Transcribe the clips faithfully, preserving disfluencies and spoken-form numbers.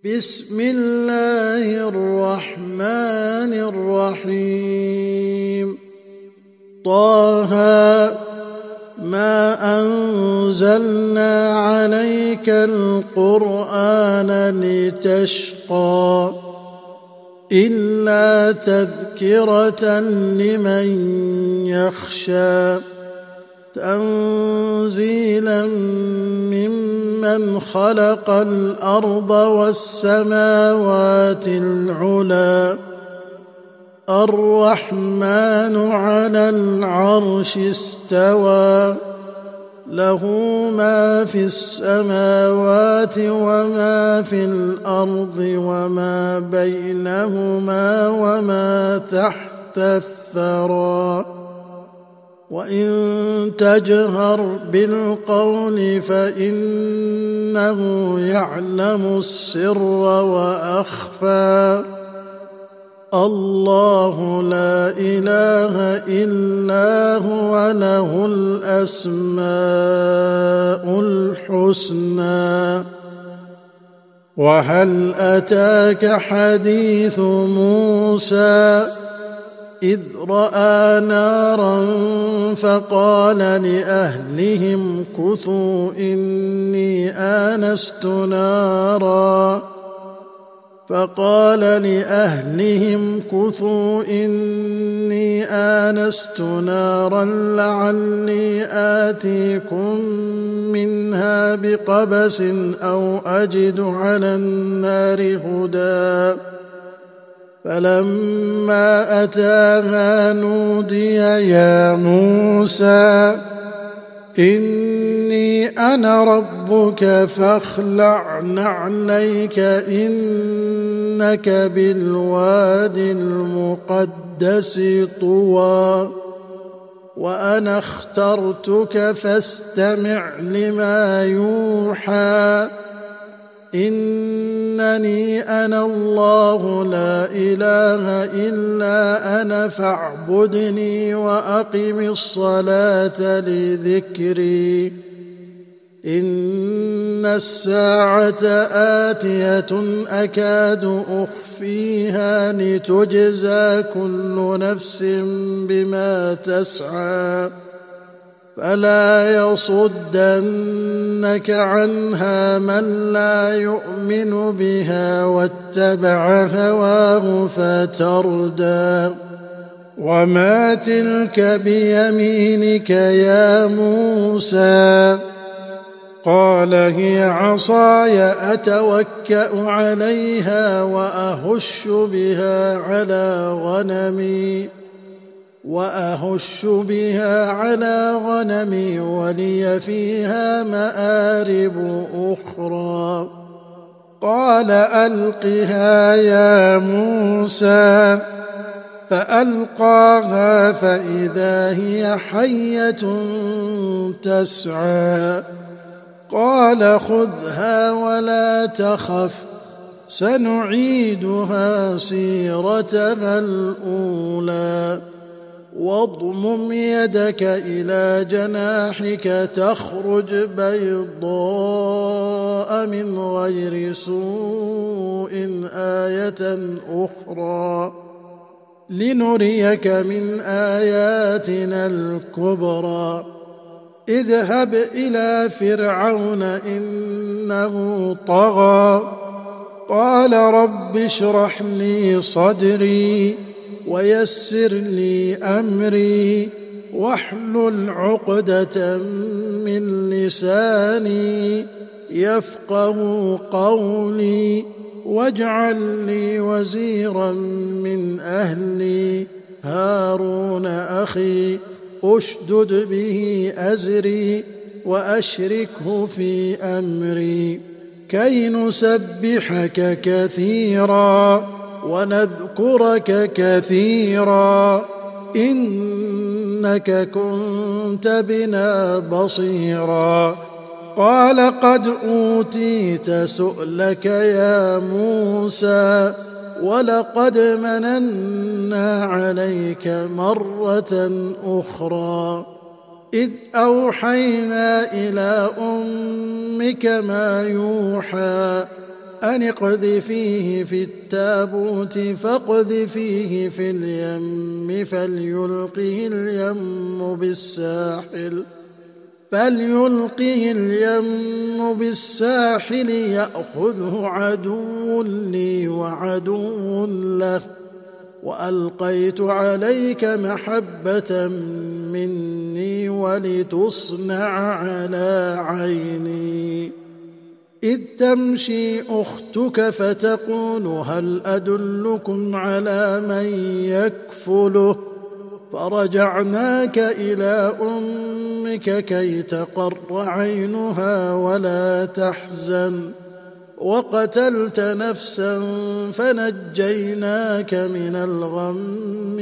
بسم الله الرحمن الرحيم. طه ما أنزلنا عليك القرآن لتشقى إلا تذكرة لمن يخشى تنزيلا ممن خلق الأرض والسماوات العلى الرحمن على العرش استوى له ما في السماوات وما في الأرض وما بينهما وما تحت الثرى وإن تجهر بالقول فإنه يعلم السر وأخفى الله لا إله إلا هو له الأسماء الحسنى. وهل أتاك حديث موسى إذ رأى نارا فقال لأهلهم كثوا إني آنست نارا فقال لأهلهم كثوا إني آنست نارا لعلي آتيكم منها بقبس أو أجد على النار هدى فلما أتاها نودي يا موسى إني أنا ربك فاخلع نعليك إنك بالواد المقدس طوى وأنا اخترتك فاستمع لما يوحى إنني أنا الله لا إله إلا أنا فاعبدني وأقم الصلاة لذكري إن الساعة آتية أكاد أخفيها لتجزى كل نفس بما تسعى فلا يصدنك عنها من لا يؤمن بها واتبع هواه فتردى وما تلك بيمينك يا موسى قال هي عصاي أتوكأ عليها وأهش بها على غنمي وأهش بها على غنمي ولي فيها مآرب أخرى قال ألقها يا موسى فألقاها فإذا هي حية تسعى قال خذها ولا تخف سنعيدها سيرتها الأولى واضمم يدك إلى جناحك تخرج بيضاء من غير سوء آية أخرى لنريك من آياتنا الكبرى اذهب إلى فرعون إنه طغى قال رب اشرح لي صدري ويسر لي أمري واحلل عقدة من لساني يفقه قولي واجعل لي وزيرا من أهلي هارون أخي أشدد به أزري وأشركه في أمري كي نسبحك كثيرا ونذكرك كثيرا إنك كنت بنا بصيرا قال قد أوتيت سؤلك يا موسى ولقد مننا عليك مرة أخرى إذ أوحينا إلى أمك ما يوحى أن اقذفيه في التابوت فاقذفيه في اليم فليلقه اليم بالساحل فليلقه اليم بالساحل يأخذه عدو لي وعدو له وألقيت عليك محبة مني ولتصنع على عيني إذ تمشي أختك فتقول هل أدلكم على من يكفله فرجعناك إلى أمك كي تقر عينها ولا تحزن وقتلت نفسا فنجيناك من الغم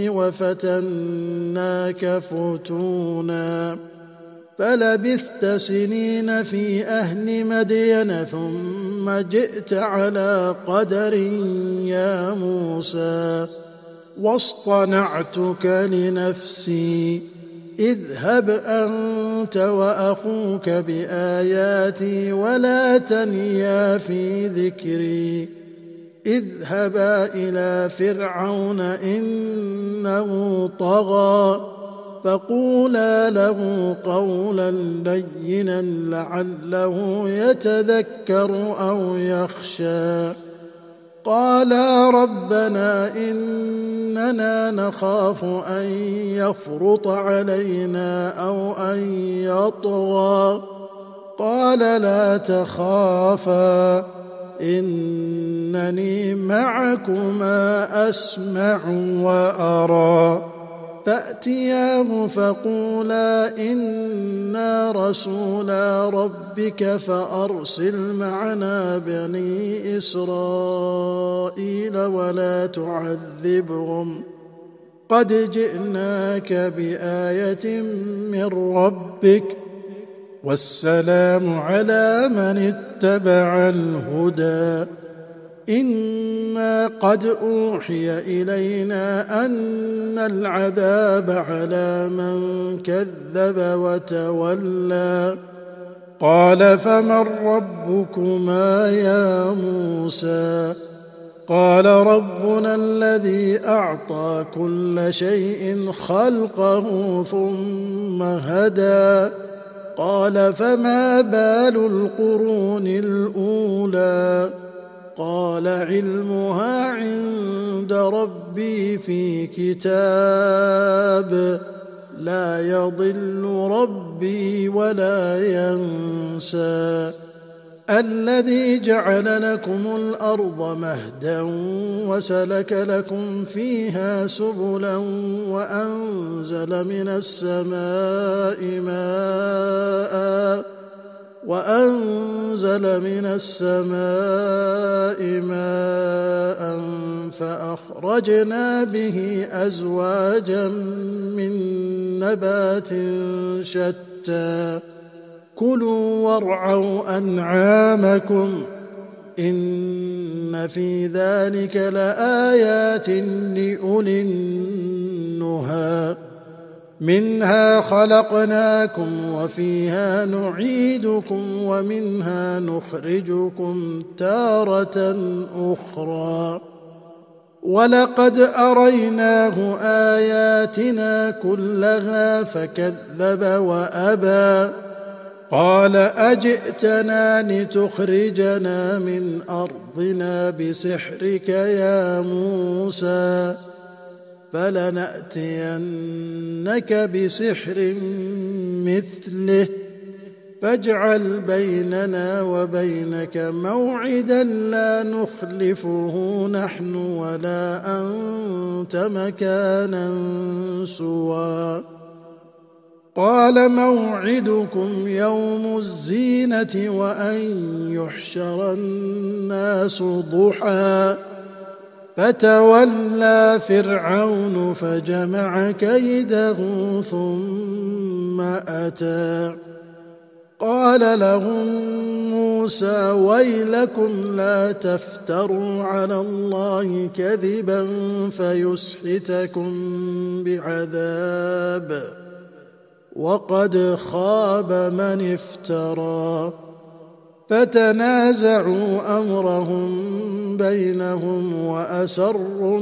وفتناك فتونا فلبثت سنين في أهل مدين ثم جئت على قدر يا موسى واصطنعتك لنفسي اذهب أنت وأخوك بآياتي ولا تنيا في ذكري اذهبا إلى فرعون إنه طغى فقولا له قولا لينا لعله يتذكر أو يخشى قالا ربنا إننا نخاف أن يفرط علينا أو أن يطغى قال لا تخافا إنني معكما أسمع وأرى فأتياه فقولا إنا رسولا ربك فأرسل معنا بني إسرائيل ولا تعذبهم قد جئناك بآية من ربك والسلام على من اتبع الهدى إنا قد أوحي إلينا أن العذاب على من كذب وتولى قال فمن ربكما يا موسى قال ربنا الذي أعطى كل شيء خلقه ثم هدى قال فما بال القرون الأولى قال علمها عند ربي في كتاب لا يضل ربي ولا ينسى الذي جعل لكم الأرض مهدا وسلك لكم فيها سبلا وأنزل من السماء ماء وأنزل من السماء ماء فأخرجنا به أزواجا من نبات شتى كلوا وارعوا أنعامكم إن في ذلك لآيات لأولي النهى منها خلقناكم وفيها نعيدكم ومنها نخرجكم تارة أخرى ولقد أريناه آياتنا كلها فكذب وأبى قال أجئتنا لتخرجنا من أرضنا بسحرك يا موسى فلنأتينك بسحر مثله فاجعل بيننا وبينك موعدا لا نخلفه نحن ولا أنت مكانا سوى قال موعدكم يوم الزينة وأن يحشر الناس ضحى فتولى فرعون فجمع كيده ثم أتى قال لهم موسى ويلكم لا تفتروا على الله كذبا فيسحتكم بعذاب وقد خاب من افترى فتنازعوا أمرهم بينهم وأسروا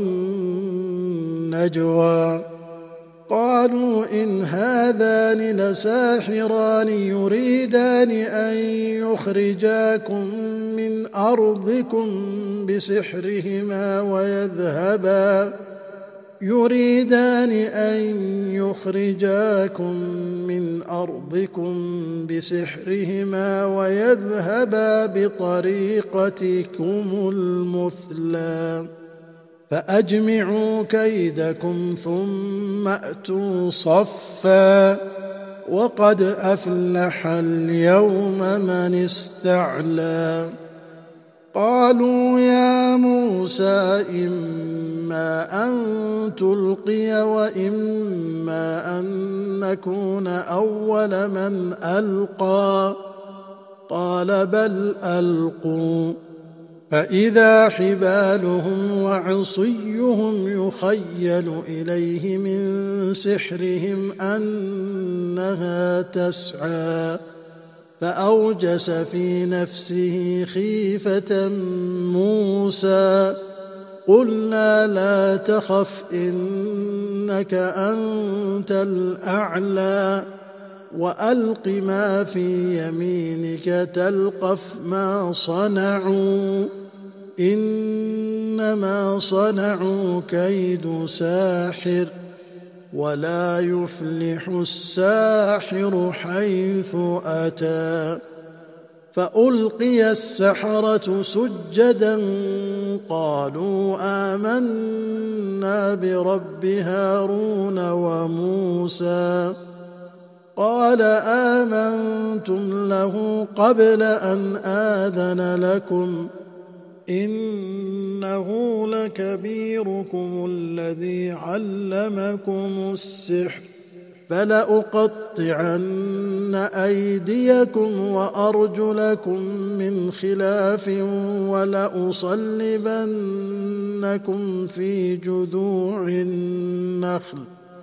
النجوى قالوا إن هذان لساحران يريدان أن يخرجاكم من أرضكم بسحرهما ويذهبا يريدان أن يخرجاكم من أرضكم بسحرهما ويذهبا بطريقتكم المثلى فأجمعوا كيدكم ثم أتوا صفا وقد أفلح اليوم من استعلى قالوا يا موسى إما أن تلقي وإما أن نكون أول من ألقى قال بل ألقوا فإذا حبالهم وعصيهم يخيل إليه من سحرهم أنها تسعى فأوجس في نفسه خيفة موسى قلنا لا تخف إنك أنت الأعلى وألق ما في يمينك تلقف ما صنعوا إنما صنعوا كيد ساحر ولا يفلح الساحر حيث أتى فألقي السحرة سجدا قالوا آمنا برب هارون وموسى قال آمنتم له قبل أن آذن لكم إنه لكبيركم الذي علمكم السحر فلأقطعن أيديكم وأرجلكم من خلاف ولأصلبنكم في جذوع النخل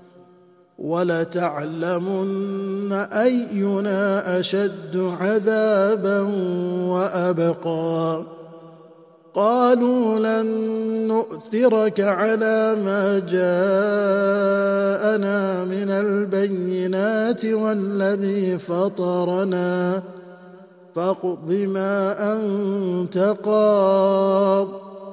ولتعلمن أينا أشد عذابا وأبقى قالوا لن نؤثرك على ما جاءنا من البينات والذي فطرنا فاقض ما أنت قاض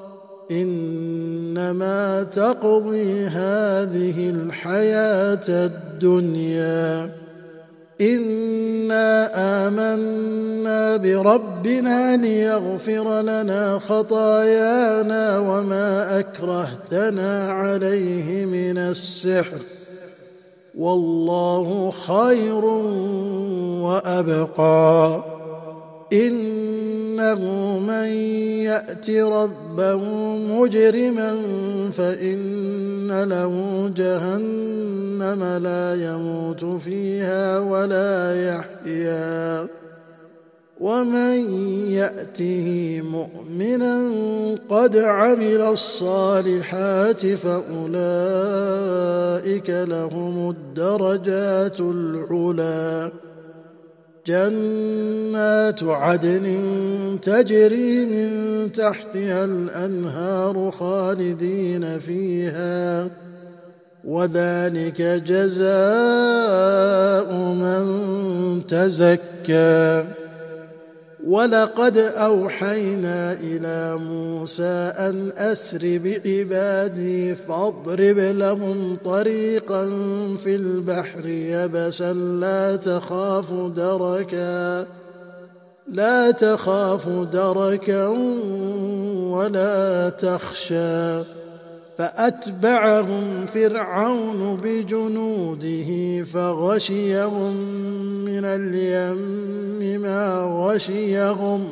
إنما تقضي هذه الحياة الدنيا إنا آمنا بربنا ليغفر لنا خطايانا وما أكرهتنا عليه من السحر والله خير وأبقى إنه من يأت ربه مجرما فإن له جهنم لا يموت فيها ولا يحيا ومن يأته مؤمنا قد عمل الصالحات فأولئك لهم الدرجات العلى جنات عدن تجري من تحتها الأنهار خالدين فيها وذلك جزاء من تزكى ولقد أوحينا إلى موسى أن أسر بعبادي فاضرب لهم طريقا في البحر يبسا لا تخاف دركا لا تخاف دركا ولا تخشى فأتبعهم فرعون بجنوده فغشيهم من اليم ما غشيهم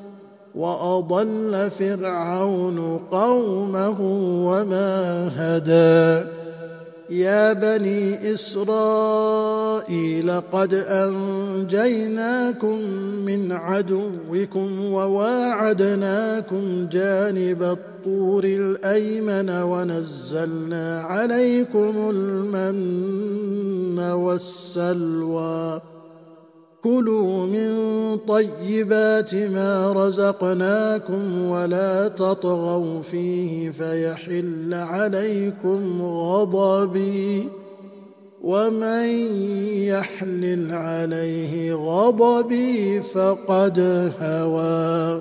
وأضل فرعون قومه وما هدى يا بني إسرائيل قد أنجيناكم من عدوكم وواعدناكم جانب الطور الأيمن ونزلنا عليكم المن والسلوى كلوا من طيبات ما رزقناكم ولا تطغوا فيه فيحل عليكم غضبي ومن يحلل عليه غضبي فقد هوى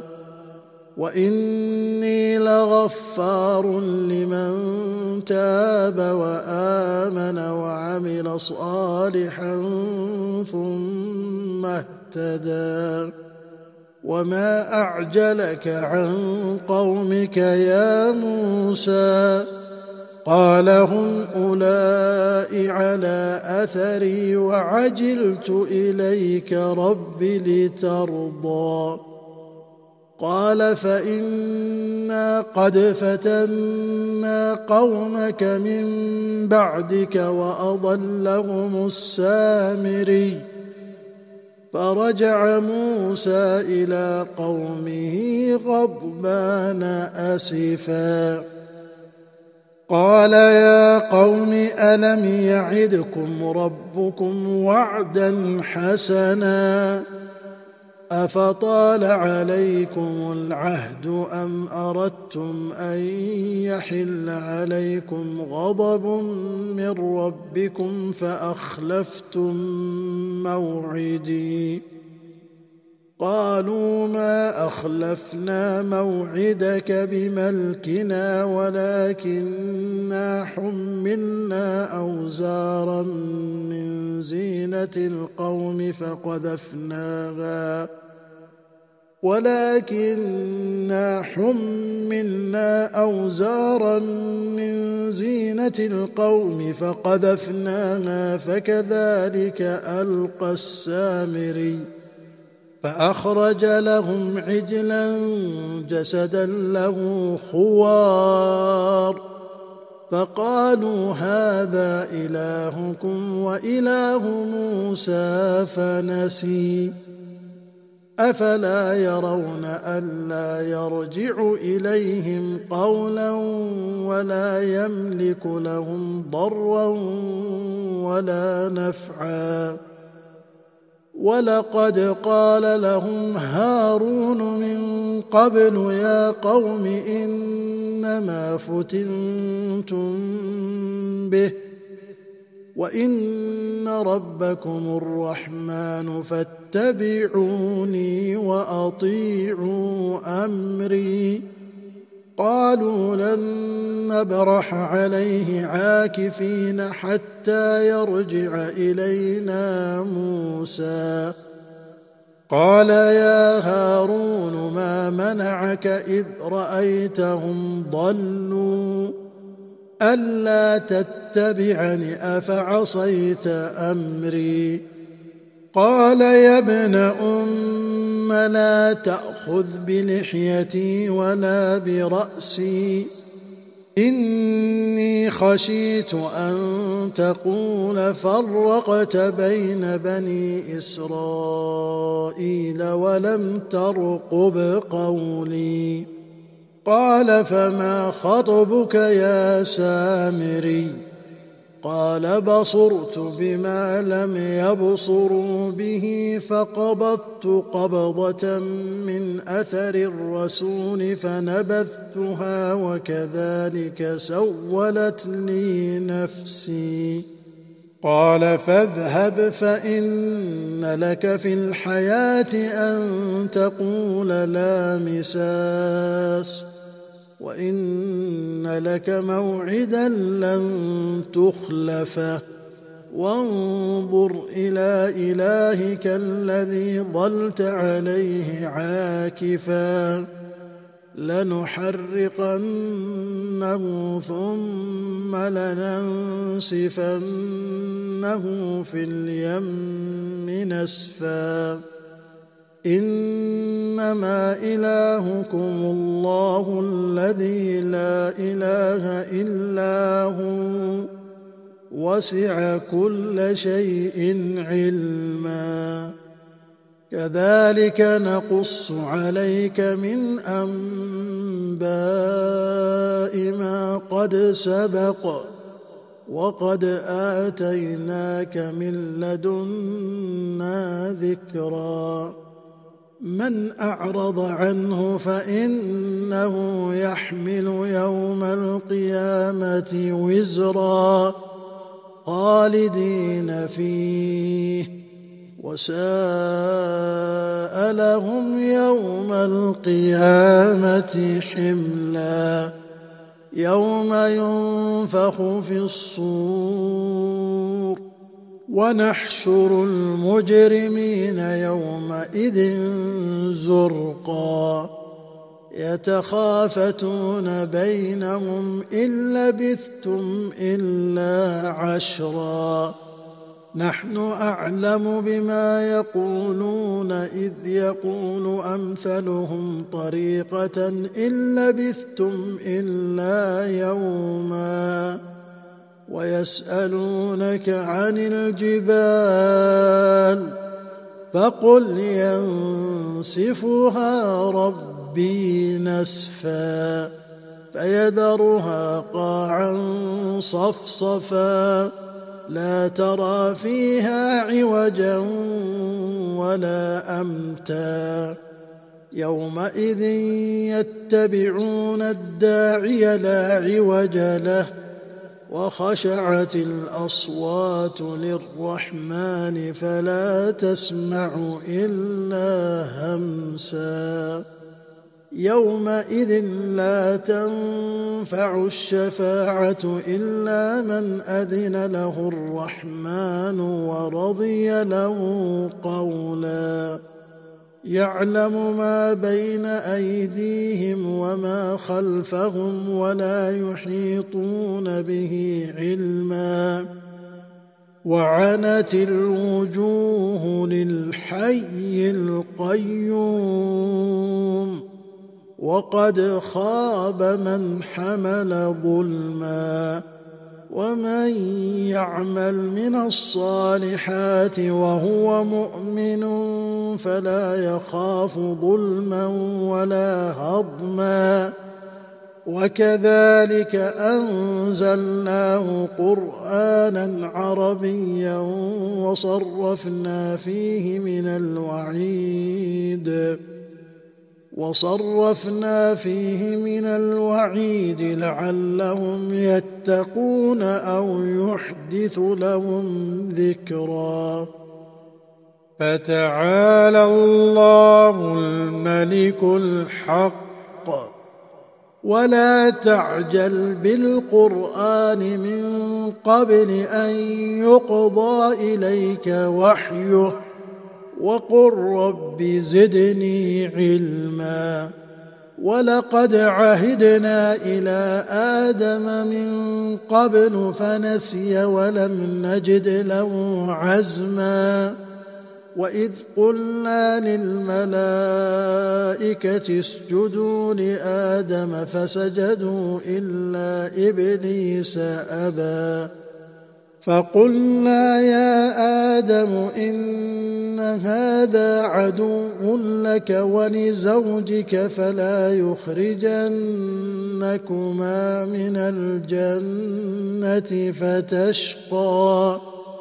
وإني لغفار لمن تاب وآمن وعمل صالحا ثم اهتدى وما أعجلك عن قومك يا موسى قال هم أولئك على أثري وعجلت إليك رب لترضى قال فإنا قد فتنا قومك من بعدك وأضلهم السامري فرجع موسى إلى قومه غضبان أسفا قال يا قوم ألم يعدكم ربكم وعدا حسنا أفطال عليكم العهد أم أردتم أن يحل عليكم غضب من ربكم فأخلفتم موعدي قالوا ما أخلفنا موعدك بملكنا ولكننا حملنا أوزارا من زينة القوم فقذفناها ولكننا حملنا أوزارا من زينة القوم فقذفناها فكذلك ألقى السامري فأخرج لهم عجلا جسدا له خوار فقالوا هذا إلهكم وإله موسى فنسي أفلا يرون ألا يرجع إليهم قولا ولا يملك لهم ضرا ولا نفعا ولقد قال لهم هارون من قبل يا قوم إنما فتنتم به وإن ربكم الرحمن فاتبعوني وأطيعوا أمري قالوا لن نبرح عليه عاكفين حتى يرجع إلينا موسى قال يا هارون ما منعك إذ رأيتهم ضلوا ألا تتبعني أفعصيت أمري قال يا ابن أم لا تأخذ بلحيتي ولا برأسي إني خشيت أن تقول فرقت بين بني إسرائيل ولم ترقب قولي قال فما خطبك يا سامري قال بصرت بما لم يبصروا به فقبضت قبضة من أثر الرسول فنبذتها وكذلك سولت لي نفسي قال فاذهب فإن لك في الحياة أن تقول لا مساس وإن لك موعدا لن تخلفه وانظر إلى إلهك الذي ظلت عليه عاكفا لنحرقنه ثم لننسفنه في اليم نسفا إنما إلهكم الله الذي لا إله إلا هو وسع كل شيء علما كذلك نقص عليك من أنباء ما قد سبق وقد آتيناك من لدنا ذكرا من أعرض عنه فإنه يحمل يوم القيامة وزرا خالدين فيه وساء لهم يوم القيامة حملا يوم ينفخ في الصور ونحشر المجرمين يومئذ زرقا يتخافتون بينهم إن لبثتم إلا عشرا نحن أعلم بما يقولون إذ يقول أمثلهم طريقة إن لبثتم إلا يوما ويسألونك عن الجبال فقل ينسفها ربي نسفا فيذرها قاعا صفصفا لا ترى فيها عوجا ولا أمتا يومئذ يتبعون الداعي لا عوج له وخشعت الأصوات للرحمن فلا تسمع إلا همسا يومئذ لا تنفع الشفاعة إلا من أذن له الرحمن ورضي له قولا يعلم ما بين أيديهم وما خلفهم ولا يحيطون به علما وعنت الوجوه للحي القيوم وقد خاب من حمل ظلما ومن يعمل من الصالحات وهو مؤمن فلا يخاف ظلما ولا هضما وكذلك أنزلناه قرآنا عربيا وصرفنا فيه من الوعيد وصرفنا فيه من الوعيد لعلهم يتقون أو يحدث لهم ذكرا فتعالى الله الملك الحق ولا تعجل بالقرآن من قبل أن يقضى إليك وحيه وقل رب زدني علما ولقد عهدنا إلى آدم من قبل فنسي ولم نجد له عزما وإذ قلنا للملائكة اسجدوا لآدم فسجدوا إلا إبليس أبى فقلنا يا آدم إن هذا عدو لك ولزوجك فلا يخرجنكما من الجنة فتشقى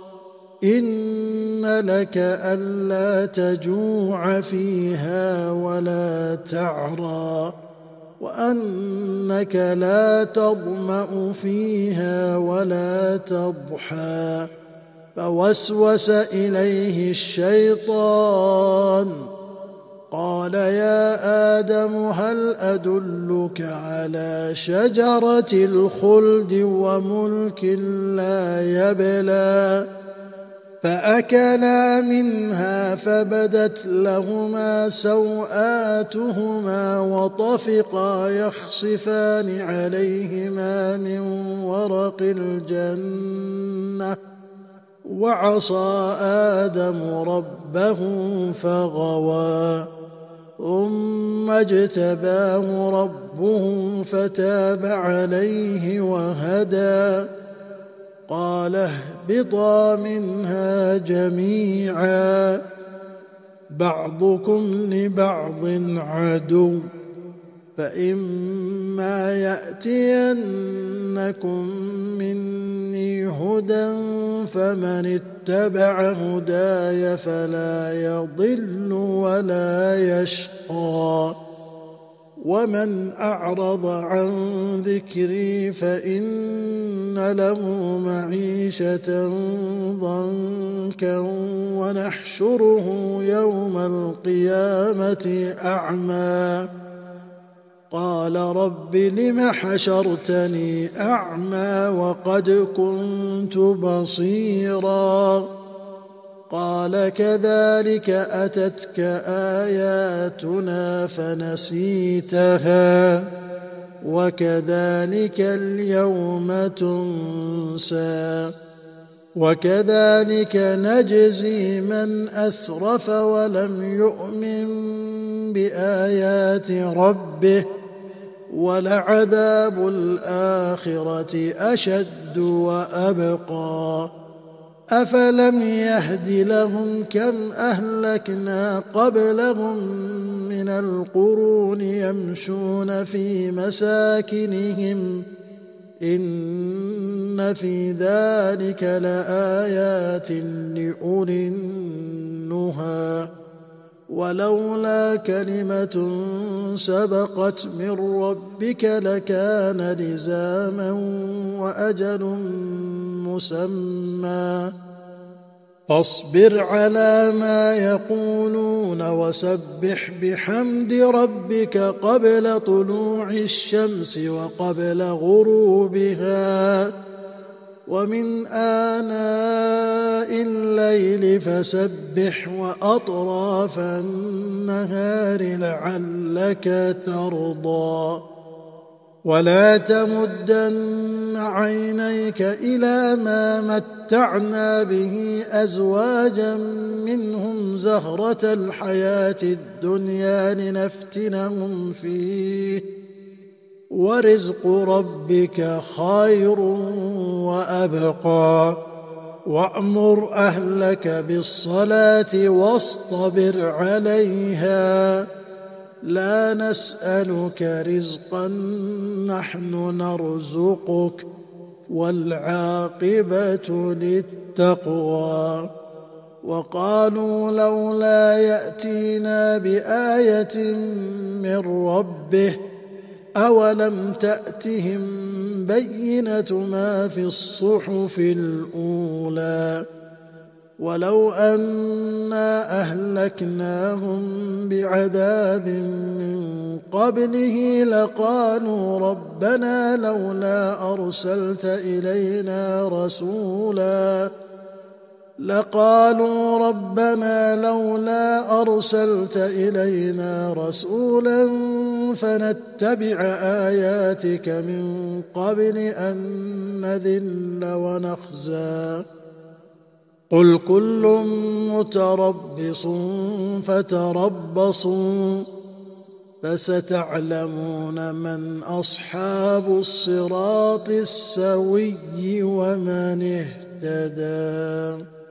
إن لك ألا تجوع فيها ولا تعرى وأنك لا تظمأ فيها ولا تضحى فوسوس إليه الشيطان قال يا آدم هل أدلك على شجرة الخلد وملك لا يبلى فأكلا منها فبدت لهما سوآتهما وطفقا يخصفان عليهما من ورق الجنة وعصى آدم ربه فغوى ثم اجتباه ربه فتاب عليه وهدى قال اهبطا منها جميعا بعضكم لبعض عدو فإما يأتينكم مني هدى فمن اتبع هداي فلا يضل ولا يشقى ومن أعرض عن ذكري فإن له معيشة ضنكا ونحشره يوم القيامة أعمى قال رب لم حشرتني أعمى وقد كنت بصيرا قال كذلك أتتك آياتنا فنسيتها وكذلك اليوم تنسى وكذلك نجزي من أسرف ولم يؤمن بآيات ربه ولعذاب الآخرة أشد وأبقى أفلم يهد لهم كم أهلكنا قبلهم من القرون يمشون في مساكنهم إن في ذلك لآيات لأولي النهى ولولا كلمة سبقت من ربك لكان لزاما وأجل مسمى فاصبر على ما يقولون وسبح بحمد ربك قبل طلوع الشمس وقبل غروبها ومن آناء الليل فسبح وأطراف النهار لعلك ترضى ولا تمدن عينيك إلى ما متعنا به أزواجا منهم زهرة الحياة الدنيا لنفتنهم فيه ورزق ربك خير وأبقى وأمر أهلك بالصلاة واصطبر عليها لا نسألك رزقا نحن نرزقك والعاقبة للتقوى وقالوا لولا يأتينا بآية من ربه أولم تأتهم بينة ما في الصحف الأولى ولو أنا أهلكناهم بعذاب من قبله لقالوا ربنا لولا أرسلت إلينا رسولا لقالوا ربنا لولا أرسلت إلينا رسولا فنتبع آياتك من قبل أن نذل ونخزى قل كل متربص فتربصوا فستعلمون من أصحاب الصراط السوي ومن اهتدى